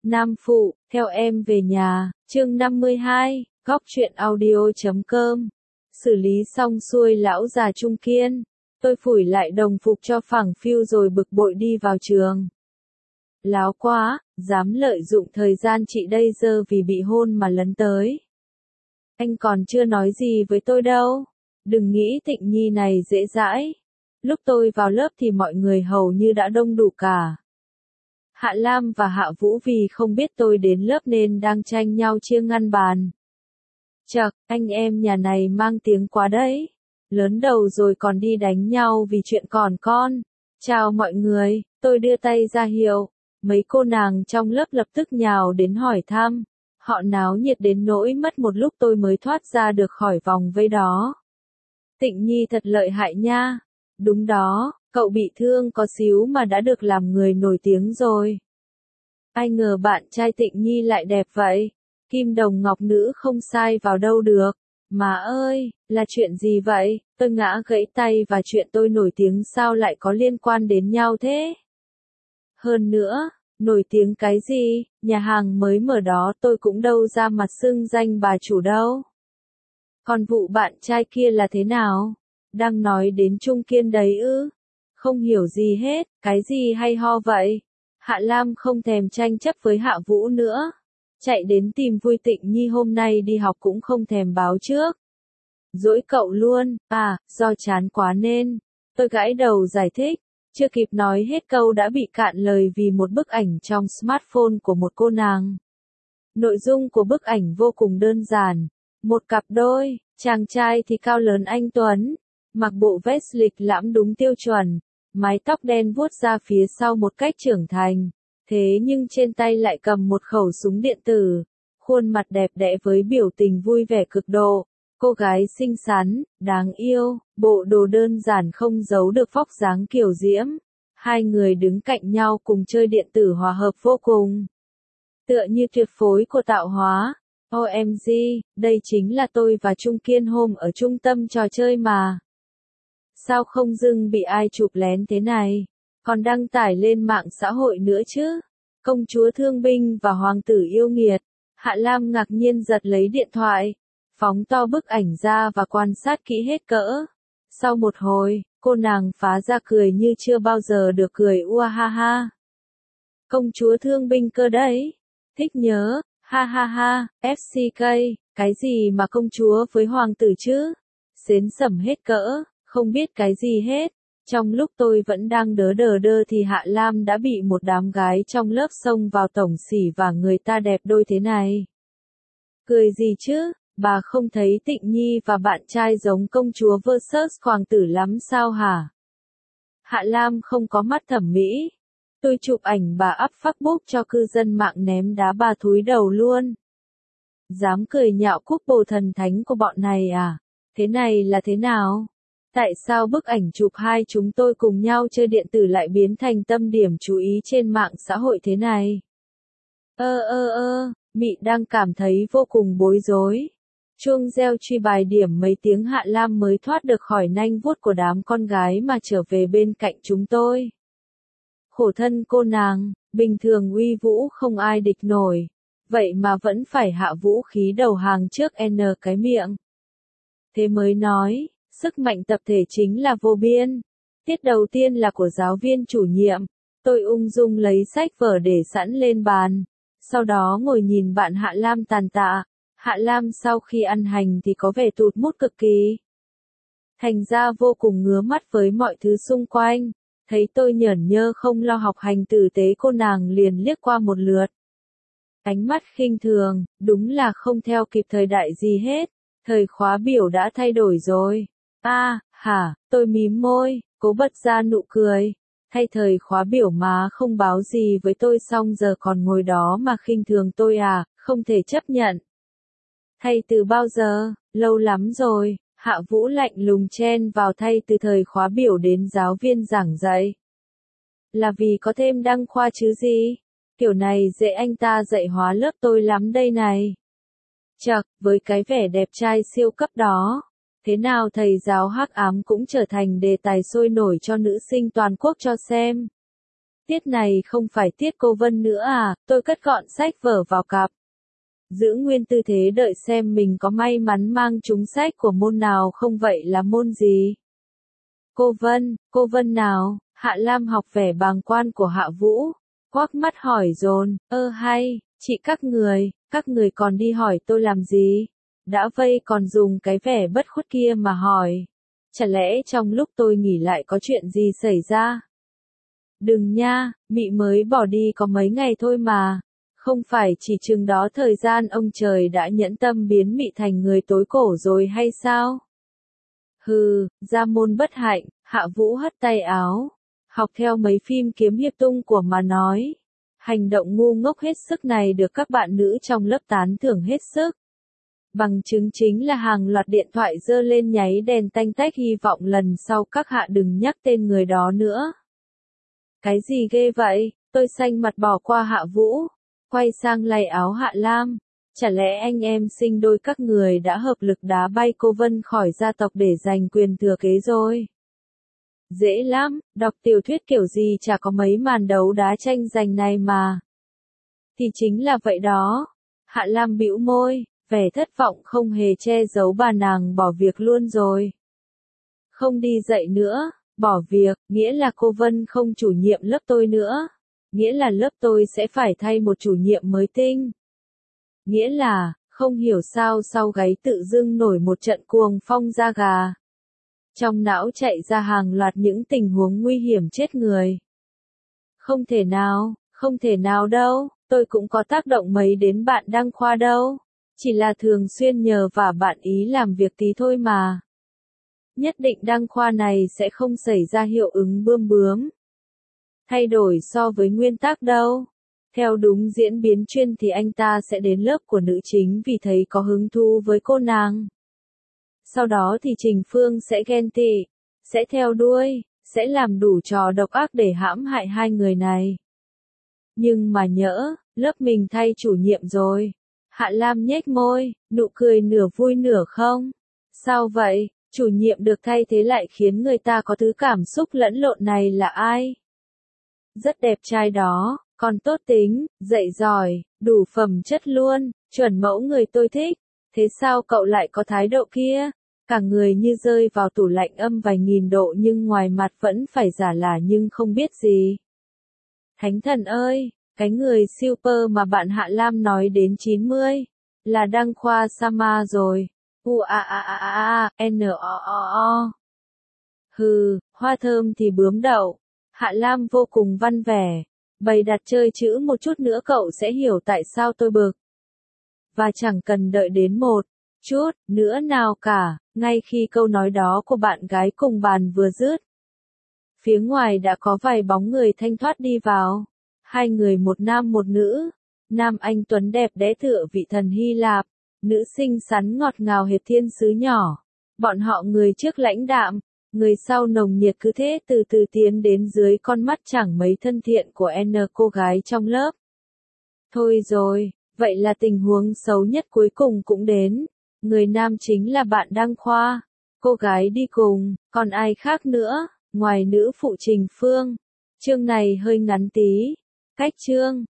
Nam Phụ, theo em về nhà, chương 52, góc truyện audio.com. Xử lý xong xuôi lão già Trung Kiên, tôi phủi lại đồng phục cho phẳng phiu rồi bực bội đi vào trường. Láo quá, dám lợi dụng thời gian chị đây giờ vì bị hôn mà lấn tới. Anh còn chưa nói gì với tôi đâu. Đừng nghĩ Thịnh Nhi này dễ dãi. Lúc tôi vào lớp thì mọi người hầu như đã đông đủ cả. Hạ Lam và Hạ Vũ vì không biết tôi đến lớp nên đang tranh nhau chia ngăn bàn. Chậc, anh em nhà này mang tiếng quá đấy. Lớn đầu rồi còn đi đánh nhau vì chuyện còn con. Chào mọi người, tôi đưa tay ra hiệu. Mấy cô nàng trong lớp lập tức nhào đến hỏi thăm. Họ náo nhiệt đến nỗi mất một lúc tôi mới thoát ra được khỏi vòng vây đó. Tịnh Nhi thật lợi hại nha. Đúng đó, cậu bị thương có xíu mà đã được làm người nổi tiếng rồi. Ai ngờ bạn trai Tịnh Nhi lại đẹp vậy. Kim đồng ngọc nữ không sai vào đâu được. Má ơi, là chuyện gì vậy? Tôi ngã gãy tay và chuyện tôi nổi tiếng sao lại có liên quan đến nhau thế? Hơn nữa, nổi tiếng cái gì? Nhà hàng mới mở đó tôi cũng đâu ra mặt xưng danh bà chủ đâu. Còn vụ bạn trai kia là thế nào? Đang nói đến Trung Kiên đấy ư? Không hiểu gì hết, cái gì hay ho vậy? Hạ Lam không thèm tranh chấp với Hạ Vũ nữa. Chạy đến tìm vui Tịnh Nhi hôm nay đi học cũng không thèm báo trước. Dỗi cậu luôn, do chán quá nên. Tôi gãi đầu giải thích, chưa kịp nói hết câu đã bị cạn lời vì một bức ảnh trong smartphone của một cô nàng. Nội dung của bức ảnh vô cùng đơn giản. Một cặp đôi, chàng trai thì cao lớn anh tuấn, mặc bộ vest lịch lãm đúng tiêu chuẩn, mái tóc đen vuốt ra phía sau một cách trưởng thành. Thế nhưng trên tay lại cầm một khẩu súng điện tử, khuôn mặt đẹp đẽ với biểu tình vui vẻ cực độ. Cô gái xinh xắn, đáng yêu, bộ đồ đơn giản không giấu được vóc dáng kiều diễm. Hai người đứng cạnh nhau cùng chơi điện tử hòa hợp vô cùng. Tựa như tuyệt phối của tạo hóa. OMG, đây chính là tôi và Trung Kiên hôm ở trung tâm trò chơi mà. Sao không dưng bị ai chụp lén thế này? Còn đăng tải lên mạng xã hội nữa chứ. Công chúa thương binh và hoàng tử yêu nghiệt. Hạ Lam ngạc nhiên giật lấy điện thoại, phóng to bức ảnh ra và quan sát kỹ hết cỡ. Sau một hồi, cô nàng phá ra cười như chưa bao giờ được cười ha ha. Công chúa thương binh cơ đấy. Thích nhớ, ha ha ha, FCK, cái gì mà công chúa với hoàng tử chứ? Xến sẩm hết cỡ, không biết cái gì hết. Trong lúc tôi vẫn đang đờ đơ thì Hạ Lam đã bị một đám gái trong lớp xông vào tổng xỉ và người ta đẹp đôi thế này. Cười gì chứ, bà không thấy Tịnh Nhi và bạn trai giống công chúa vs hoàng tử lắm sao hả? Hạ Lam không có mắt thẩm mỹ. Tôi chụp ảnh bà up Facebook cho cư dân mạng ném đá bà thúi đầu luôn. Dám cười nhạo cúp bồ thần thánh của bọn này à? Thế này là thế nào? Tại sao bức ảnh chụp hai chúng tôi cùng nhau chơi điện tử lại biến thành tâm điểm chú ý trên mạng xã hội thế này? Mị đang cảm thấy vô cùng bối rối. Chuông reo truy bài điểm mấy tiếng Hạ Lam mới thoát được khỏi nanh vuốt của đám con gái mà trở về bên cạnh chúng tôi. Khổ thân cô nàng, bình thường uy vũ không ai địch nổi. Vậy mà vẫn phải hạ vũ khí đầu hàng trước N cái miệng. Thế mới nói, sức mạnh tập thể chính là vô biên. Tiết đầu tiên là của giáo viên chủ nhiệm. Tôi ung dung lấy sách vở để sẵn lên bàn. Sau đó ngồi nhìn bạn Hạ Lam tàn tạ. Hạ Lam sau khi ăn hành thì có vẻ tụt mút cực kỳ. Thành ra vô cùng ngứa mắt với mọi thứ xung quanh. Thấy tôi nhởn nhơ không lo học hành tử tế cô nàng liền liếc qua một lượt. Ánh mắt khinh thường, đúng là không theo kịp thời đại gì hết. Thời khóa biểu đã thay đổi rồi. Tôi mím môi, cố bật ra nụ cười. Thay thời khóa biểu má không báo gì với tôi xong giờ còn ngồi đó mà khinh thường tôi à, không thể chấp nhận. Thay từ bao giờ, lâu lắm rồi. Hạ Vũ lạnh lùng chen vào thay từ thời khóa biểu đến giáo viên giảng dạy. Là vì có thêm đăng khoa chứ gì? Kiểu này dễ anh ta dạy hóa lớp tôi lắm đây này. Chậc, với cái vẻ đẹp trai siêu cấp đó. Thế nào thầy giáo hắc ám cũng trở thành đề tài sôi nổi cho nữ sinh toàn quốc cho xem. Tiết này không phải tiết cô Vân nữa à, tôi cất gọn sách vở vào cặp. Giữ nguyên tư thế đợi xem mình có may mắn mang trúng sách của môn nào không, vậy là môn gì? Cô Vân nào? Hạ Lam học vẻ bàng quan của Hạ Vũ, quắc mắt hỏi dồn, hay, chị các người còn đi hỏi tôi làm gì? Đã vây còn dùng cái vẻ bất khuất kia mà hỏi. Chả lẽ trong lúc tôi nghỉ lại có chuyện gì xảy ra? Đừng nha, Mị mới bỏ đi có mấy ngày thôi mà. Không phải chỉ chừng đó thời gian ông trời đã nhẫn tâm biến Mị thành người tối cổ rồi hay sao? Hừ, gia môn bất hạnh, Hạ Vũ hất tay áo. Học theo mấy phim kiếm hiệp tung của mà nói. Hành động ngu ngốc hết sức này được các bạn nữ trong lớp tán thưởng hết sức. Bằng chứng chính là hàng loạt điện thoại giơ lên nháy đèn tanh tách, hy vọng lần sau các hạ đừng nhắc tên người đó nữa. Cái gì ghê vậy? Tôi xanh mặt bỏ qua Hạ Vũ, quay sang lay áo Hạ Lam. Chả lẽ anh em sinh đôi các người đã hợp lực đá bay cô Vân khỏi gia tộc để giành quyền thừa kế rồi? Dễ lắm, đọc tiểu thuyết kiểu gì chả có mấy màn đấu đá tranh giành này mà. Thì chính là vậy đó. Hạ Lam bĩu môi, vẻ thất vọng không hề che giấu, bà nàng bỏ việc luôn rồi. Không đi dạy nữa, bỏ việc, nghĩa là cô Vân không chủ nhiệm lớp tôi nữa. Nghĩa là lớp tôi sẽ phải thay một chủ nhiệm mới tinh. Nghĩa là, không hiểu sao sau gáy tự dưng nổi một trận cuồng phong da gà. Trong não chạy ra hàng loạt những tình huống nguy hiểm chết người. Không thể nào đâu, tôi cũng có tác động mấy đến bạn Đăng Khoa đâu. Chỉ là thường xuyên nhờ vả bạn ý làm việc tí thôi mà. Nhất định Đăng Khoa này sẽ không xảy ra hiệu ứng bươm bướm. Thay đổi so với nguyên tắc đâu. Theo đúng diễn biến chuyên thì anh ta sẽ đến lớp của nữ chính vì thấy có hứng thú với cô nàng. Sau đó thì Trình Phương sẽ ghen tị, sẽ theo đuôi, sẽ làm đủ trò độc ác để hãm hại hai người này. Nhưng mà nhỡ, lớp mình thay chủ nhiệm rồi. Hạ Lam nhếch môi, nụ cười nửa vui nửa không. Sao vậy, chủ nhiệm được thay thế lại khiến người ta có thứ cảm xúc lẫn lộn này là ai? Rất đẹp trai đó, còn tốt tính, dạy giỏi, đủ phẩm chất luôn, chuẩn mẫu người tôi thích. Thế sao cậu lại có thái độ kia? Cả người như rơi vào tủ lạnh âm vài nghìn độ nhưng ngoài mặt vẫn phải giả lả nhưng không biết gì. Thánh thần ơi, cái người super mà bạn Hạ Lam nói đến 90, là Đăng Khoa Sama rồi. N-O-O-O. Hừ, hoa thơm thì bướm đậu. Hạ Lam vô cùng văn vẻ. Bày đặt chơi chữ một chút nữa cậu sẽ hiểu tại sao tôi bực. Và chẳng cần đợi đến một chút nữa nào cả, ngay khi câu nói đó của bạn gái cùng bàn vừa dứt. Phía ngoài đã có vài bóng người thanh thoát đi vào. Hai người, một nam một nữ. Nam anh tuấn đẹp đẽ tựa vị thần Hy Lạp. Nữ xinh xắn ngọt ngào hệt thiên sứ nhỏ. Bọn họ người trước lãnh đạm, người sau nồng nhiệt, cứ thế từ từ tiến đến dưới con mắt chẳng mấy thân thiện của N cô gái trong lớp. Thôi rồi, vậy là tình huống xấu nhất cuối cùng cũng đến. Người nam chính là bạn Đăng Khoa. Cô gái đi cùng, còn ai khác nữa, ngoài nữ phụ Trình Phương. Chương này hơi ngắn tí. Cách chương.